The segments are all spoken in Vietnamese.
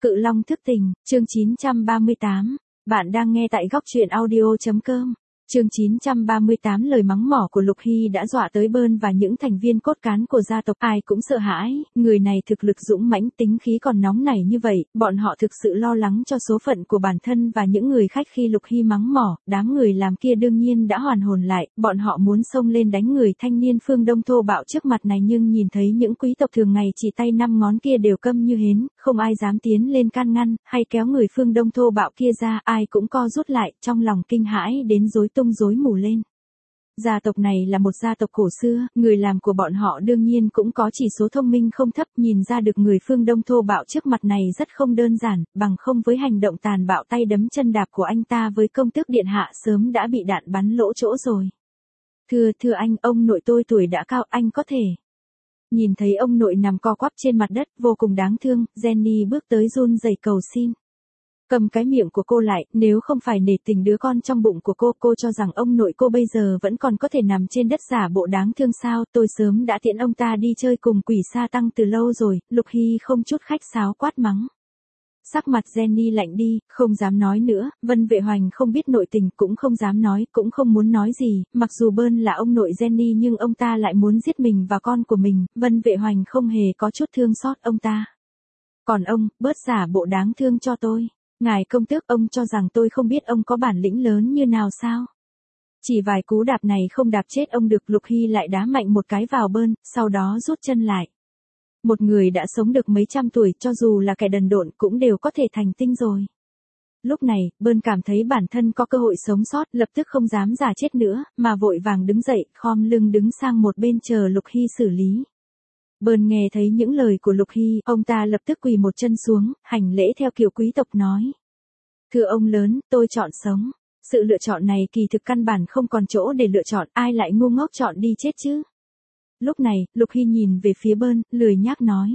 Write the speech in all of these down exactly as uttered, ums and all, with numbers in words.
Cự Long thức tình, chương chín trăm ba mươi tám. Bạn đang nghe tại góc truyện audio.com. Chương chín trăm ba mươi tám. Lời mắng mỏ của Lục Hy đã dọa tới Bơn và những thành viên cốt cán của gia tộc, ai cũng sợ hãi, người này thực lực dũng mãnh, tính khí còn nóng nảy như vậy, bọn họ thực sự lo lắng cho số phận của bản thân và những người khách khi Lục Hy mắng mỏ, đám người làm kia đương nhiên đã hoàn hồn lại, bọn họ muốn xông lên đánh người thanh niên phương Đông thô bạo trước mặt này nhưng nhìn thấy những quý tộc thường ngày chỉ tay năm ngón kia đều câm như hến, không ai dám tiến lên can ngăn, hay kéo người phương Đông thô bạo kia ra, ai cũng co rút lại, trong lòng kinh hãi đến rối tung rối mù lên. Gia tộc này là một gia tộc cổ xưa, người làm của bọn họ đương nhiên cũng có chỉ số thông minh không thấp, nhìn ra được người phương Đông thô bạo trước mặt này rất không đơn giản, bằng không với hành động tàn bạo tay đấm chân đạp của anh ta với công tước điện hạ sớm đã bị đạn bắn lỗ chỗ rồi. Thưa, thưa anh, ông nội tôi tuổi đã cao, anh có thể. Nhìn thấy ông nội nằm co quắp trên mặt đất, vô cùng đáng thương, Jenny bước tới run rẩy cầu xin. Cầm cái miệng của cô lại, nếu không phải nể tình đứa con trong bụng của cô, cô cho rằng ông nội cô bây giờ vẫn còn có thể nằm trên đất giả bộ đáng thương sao, tôi sớm đã tiễn ông ta đi chơi cùng quỷ sa tăng từ lâu rồi, Lục Hy không chút khách sáo quát mắng. Sắc mặt Jenny lạnh đi, không dám nói nữa, Vân Vệ Hoành không biết nội tình cũng không dám nói, cũng không muốn nói gì, mặc dù Bơn là ông nội Jenny nhưng ông ta lại muốn giết mình và con của mình, Vân Vệ Hoành không hề có chút thương xót ông ta. Còn ông, bớt giả bộ đáng thương cho tôi. Ngài công tước, ông cho rằng tôi không biết ông có bản lĩnh lớn như nào sao? Chỉ vài cú đạp này không đạp chết ông được, Lục Hy lại đá mạnh một cái vào Bơn, sau đó rút chân lại. Một người đã sống được mấy trăm tuổi, cho dù là kẻ đần độn cũng đều có thể thành tinh rồi. Lúc này, Bơn cảm thấy bản thân có cơ hội sống sót, lập tức không dám giả chết nữa, mà vội vàng đứng dậy, khom lưng đứng sang một bên chờ Lục Hy xử lý. Bơn nghe thấy những lời của Lục Hy, ông ta lập tức quỳ một chân xuống, hành lễ theo kiểu quý tộc nói. Thưa ông lớn, tôi chọn sống. Sự lựa chọn này kỳ thực căn bản không còn chỗ để lựa chọn, ai lại ngu ngốc chọn đi chết chứ? Lúc này, Lục Hy nhìn về phía Bơn, lười nhác nói.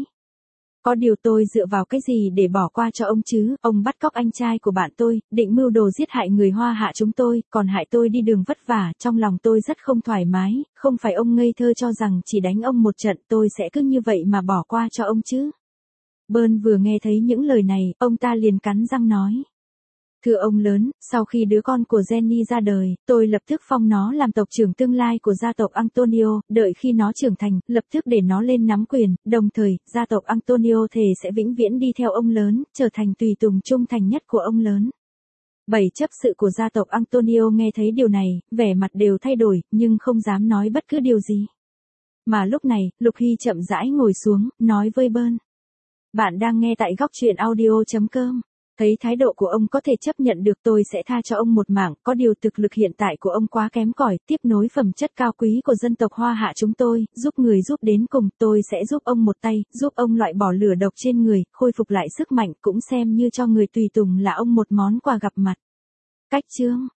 Có điều tôi dựa vào cái gì để bỏ qua cho ông chứ, ông bắt cóc anh trai của bạn tôi, định mưu đồ giết hại người Hoa Hạ chúng tôi, còn hại tôi đi đường vất vả, trong lòng tôi rất không thoải mái, không phải ông ngây thơ cho rằng chỉ đánh ông một trận tôi sẽ cứ như vậy mà bỏ qua cho ông chứ. Bơn vừa nghe thấy những lời này, ông ta liền cắn răng nói. Thưa ông lớn, sau khi đứa con của Jenny ra đời, tôi lập tức phong nó làm tộc trưởng tương lai của gia tộc Antonio, đợi khi nó trưởng thành, lập tức để nó lên nắm quyền, đồng thời, gia tộc Antonio thề sẽ vĩnh viễn đi theo ông lớn, trở thành tùy tùng trung thành nhất của ông lớn. Bảy chấp sự của gia tộc Antonio nghe thấy điều này, vẻ mặt đều thay đổi, nhưng không dám nói bất cứ điều gì. Mà lúc này, Lục Hy chậm rãi ngồi xuống, nói với Bơn. Bạn đang nghe tại góc truyện audio.com. Thấy thái độ của ông có thể chấp nhận được, tôi sẽ tha cho ông một mảng, có điều thực lực hiện tại của ông quá kém cỏi, tiếp nối phẩm chất cao quý của dân tộc Hoa Hạ chúng tôi, giúp người giúp đến cùng, tôi sẽ giúp ông một tay, giúp ông loại bỏ lửa độc trên người, khôi phục lại sức mạnh, cũng xem như cho người tùy tùng là ông một món quà gặp mặt. Cách chương,